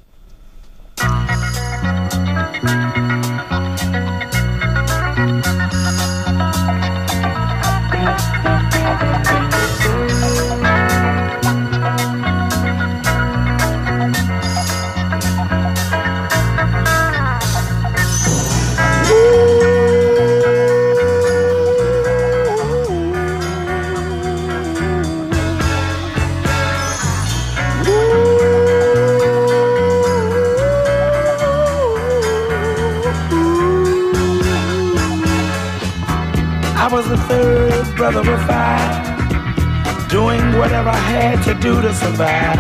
I was the third brother of five, doing whatever I had to do to survive.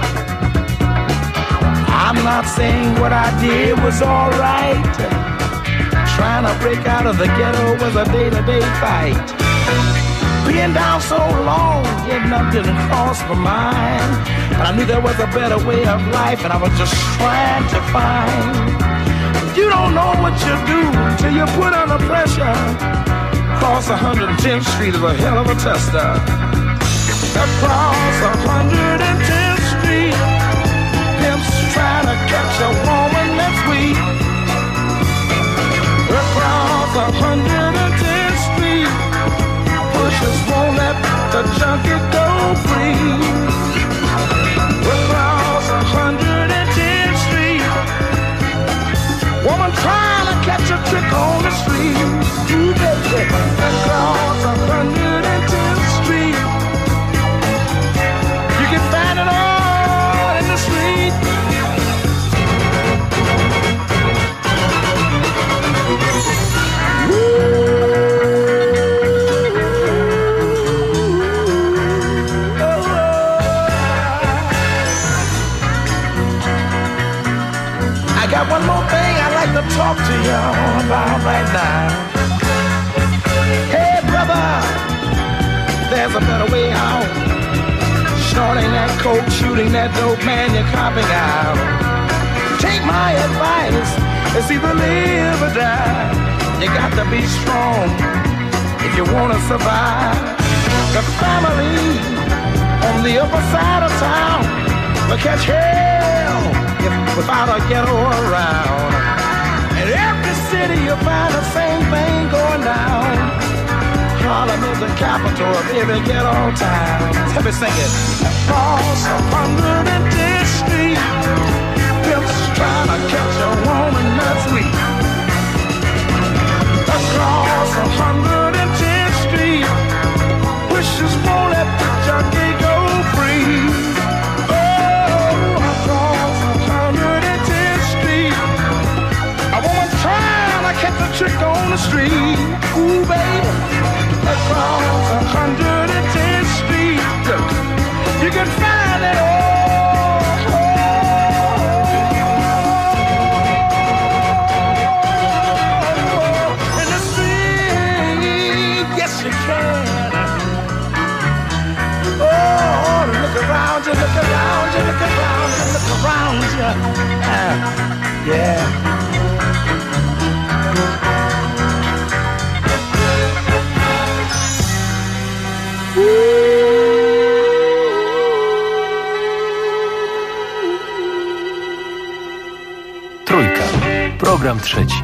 I'm not saying what I did was alright. Trying to break out of the ghetto was a day-to-day fight. Being down so long, getting up didn't cross my mind. But I knew there was a better way of life, and I was just trying to find. You don't know what you do till you put under pressure. Across 110th Street is a hell of a tester. Across 110th Street, pimps trying to catch a woman that's weak. Across 110th Street, pushers won't let the junkie go free. Across 110th Street, woman trying to catch a trick on talk to you all about right now. Hey, brother, there's a better way out. Snorting that coke, shooting that dope, man, you're copping out. Take my advice, it's either live or die. You got to be strong if you want to survive. The family on the upper side of town will catch hell without a ghetto around. In every city you'll find the same thing going down. Harlem is the capital of every ghetto town. Let me sing it. Across 110th Street, pimps trying to catch a woman that's weak. Across 110th Street, wishes for that junkie go free. Oh, across 110th Street, a woman trying to catch a trick on the street. Ooh, baby. Across 110th Street, you can find it all. In the street, yes you can. Oh, look around you, look around you, look around you, look around you. Yeah.
Trójka. Program trzeci.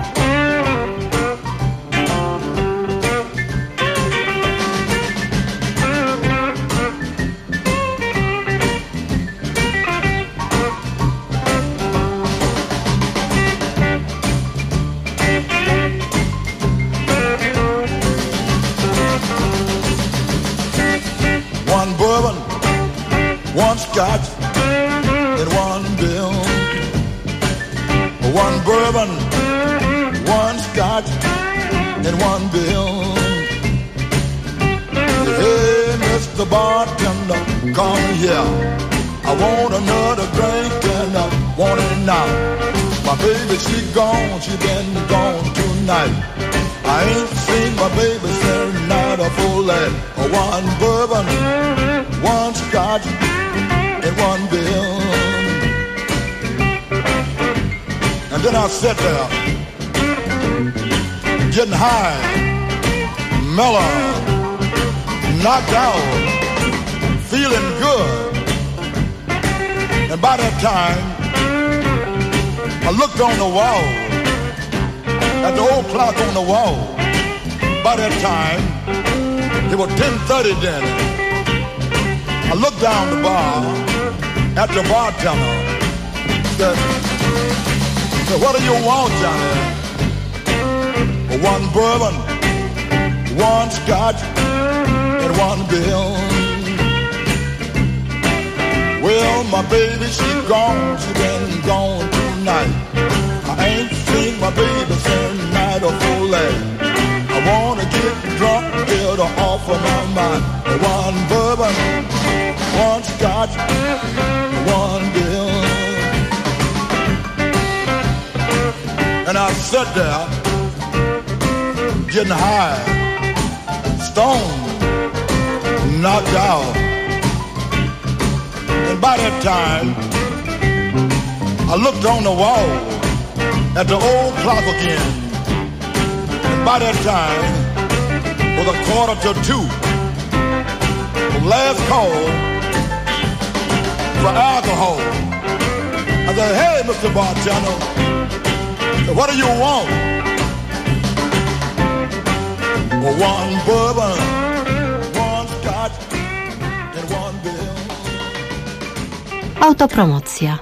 One bourbon, one scotch, and one bill. One bourbon, one scotch, and one bill. Hey, Mr. Bartender, come here. I want another drink and I want it now. My baby, she gone, she been gone tonight. I ain't seen my baby since night of full life. One bourbon, one scotch, and one bill. And then I sat there, getting high, mellow, knocked out, feeling good. And by that time, I looked on the wall, at the old clock on the wall. By that time, it was 10:30 then. I looked down the bar at the bartender. Said, what do you want, Johnny? One bourbon, one scotch, and one bill. Well, my baby, she gone, she been gone tonight. I ain't seen my baby since night of full life. I wanna get drunk, get her off of my mind. One bourbon, one scotch, one bill. And I sat there, getting high, stoned, knocked out. And by that time, I looked on the wall at the old clock again. And by that time, it was 1:45. The last call for alcohol. I said, hey, Mr. Bartender, what do you want? One bourbon, one scotch, and one bill.
Autopromocja.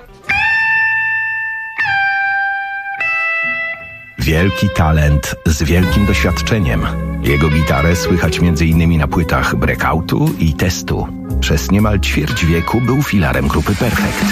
Wielki talent z wielkim doświadczeniem. Jego gitarę słychać m.in. na płytach Breakoutu i Testu. Przez niemal ćwierć wieku był filarem grupy Perfekt.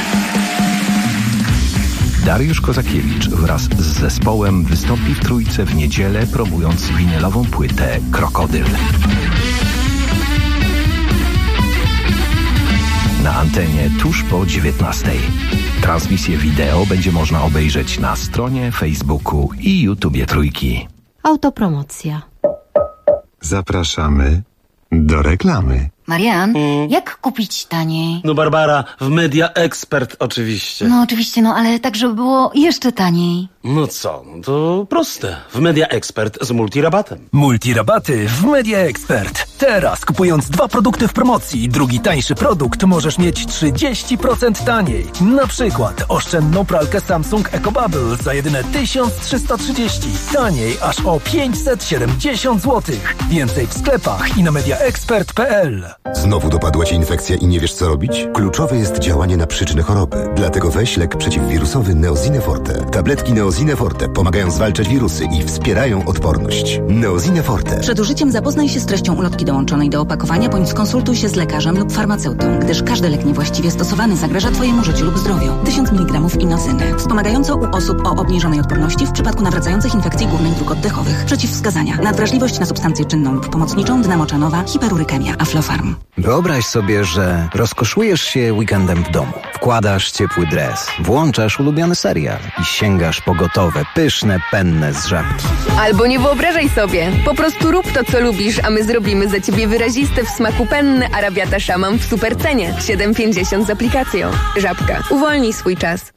Dariusz Kozakiewicz wraz z zespołem wystąpi w Trójce w niedzielę, promując winylową płytę Krokodyl. Na antenie tuż po 19:00. Transmisję wideo będzie można obejrzeć na stronie, Facebooku i YouTubie Trójki.
Autopromocja.
Zapraszamy do reklamy.
Marian, jak kupić taniej?
No Barbara, w Media Expert oczywiście.
No oczywiście, ale tak, żeby było jeszcze taniej.
No co, to proste. W Media Expert z multirabatem.
Multirabaty w Media Expert. Teraz kupując 2 produkty w promocji i drugi tańszy produkt możesz mieć 30% taniej. Na przykład oszczędną pralkę Samsung EcoBubble za jedyne 1330. Taniej aż o 570 zł. Więcej w sklepach i na mediaexpert.pl.
Znowu dopadła Cię infekcja i nie wiesz co robić? Kluczowe jest działanie na przyczynę choroby. Dlatego weź lek przeciwwirusowy Neosine Forte. Tabletki Neosine Forte pomagają zwalczać wirusy i wspierają odporność. Neosine Forte.
Przed użyciem zapoznaj się z treścią ulotki dołączonej do opakowania, bądź skonsultuj się z lekarzem lub farmaceutą, gdyż każdy lek niewłaściwie stosowany zagraża Twojemu życiu lub zdrowiu. 1000 mg inozyny. Wspomagająco u osób o obniżonej odporności w przypadku nawracających infekcji górnych dróg oddechowych. Przeciwwskazania. Nadwrażliwość na substancję czynną lub pomocniczą, dynamocianowa, hiperurykemia, Aflofarm.
Wyobraź sobie, że rozkoszujesz się weekendem w domu. Wkładasz ciepły dres, włączasz ulubiony serial i sięgasz po gotowe, pyszne penne z Żabki.
Albo nie wyobrażaj sobie. Po prostu rób to, co lubisz, a my zrobimy za Ciebie wyraziste w smaku penne Arabiata Szamam w supercenie. 7,50 z aplikacją. Żabka. Uwolnij swój czas.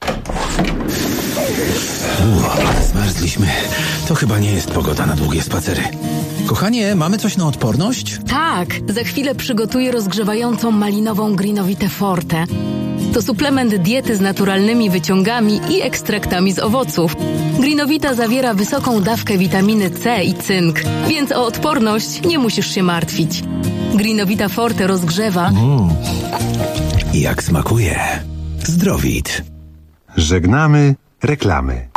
Zmarzliśmy. To chyba nie jest pogoda na długie spacery. Kochanie, mamy coś na odporność?
Tak, za chwilę przygotuję rozgrzewającą malinową Greenovitę Forte. To suplement diety z naturalnymi wyciągami i ekstraktami z owoców. Greenovita zawiera wysoką dawkę witaminy C i cynk, więc o odporność nie musisz się martwić. Greenovita Forte rozgrzewa...
Jak smakuje. Zdrowit.
Żegnamy reklamy.